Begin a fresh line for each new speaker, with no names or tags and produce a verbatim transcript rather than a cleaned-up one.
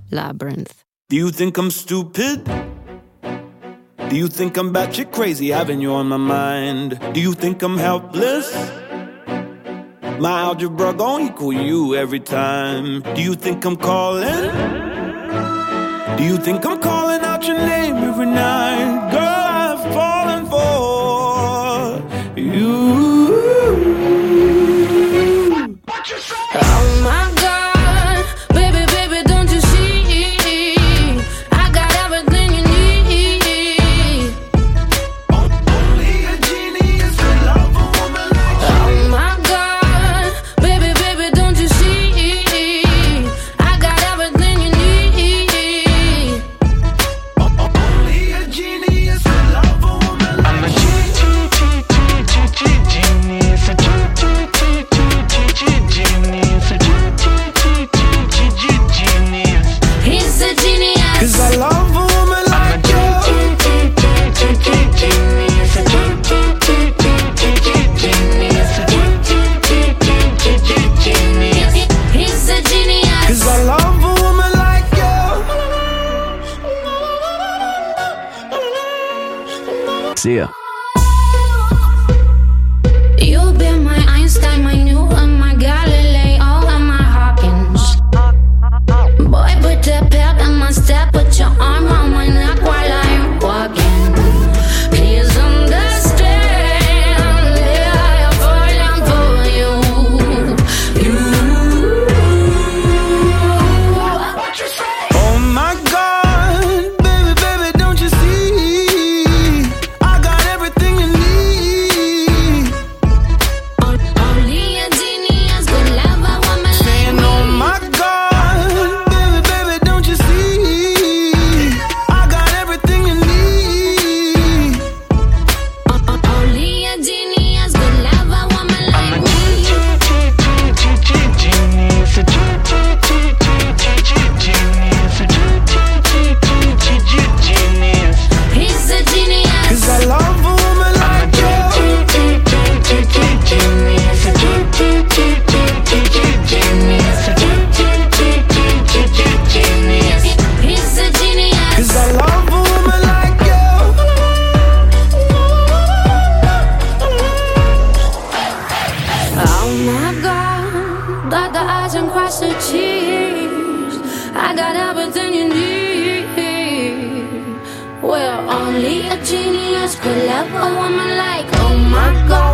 Labyrinth.
Do you think I'm stupid? Do you think I'm batshit crazy having you on my mind? Do you think I'm helpless? My algebra gon' equal you every time. Do you think I'm calling? Do you think I'm calling out your name every night? Girl, I've fallen for you. What you say?
Oh my God, baby, baby, don't you see? I got everything you need.
Only a genius could love a woman like you.
Oh my God, baby, baby, don't you see? I got everything you need.
Only a genius could love a woman like
I'm a G G G G G genius, a G G G G G genius, a G G G G G genius.
He's a genius.
Cause I love a woman like you.
Genius, a G G G G genius, a G G G G genius.
He's a genius.
Cause I love a woman like you.
See ya.
You've been my Einstein, my Newton, my Galileo, and my Hawkins. Boy, put the pep in my step, put your arm on my neck while I'm walking. Please understand, yeah, I'm falling for you. You. What you say?
Oh my God, baby, baby, don't you see? I got everything you need.
Only a genius could love a woman like
Saying,
me.
oh my God, baby, baby, don't you see? I got everything you need.
Only a genius could love a woman
I'm a
like
G
me.
G G G G genius, a G G G G G genius, a G G G G genius.
He's a genius.
Cause I love a woman
I'm a
like
G
you.
G G G genius, a G G G G genius, a G G G G genius.
He's a genius.
Cause I love a woman like you.
Oh my God, dot the I's and cross the T's. I got everything you need. Well, only a genius could love a woman like, oh my God.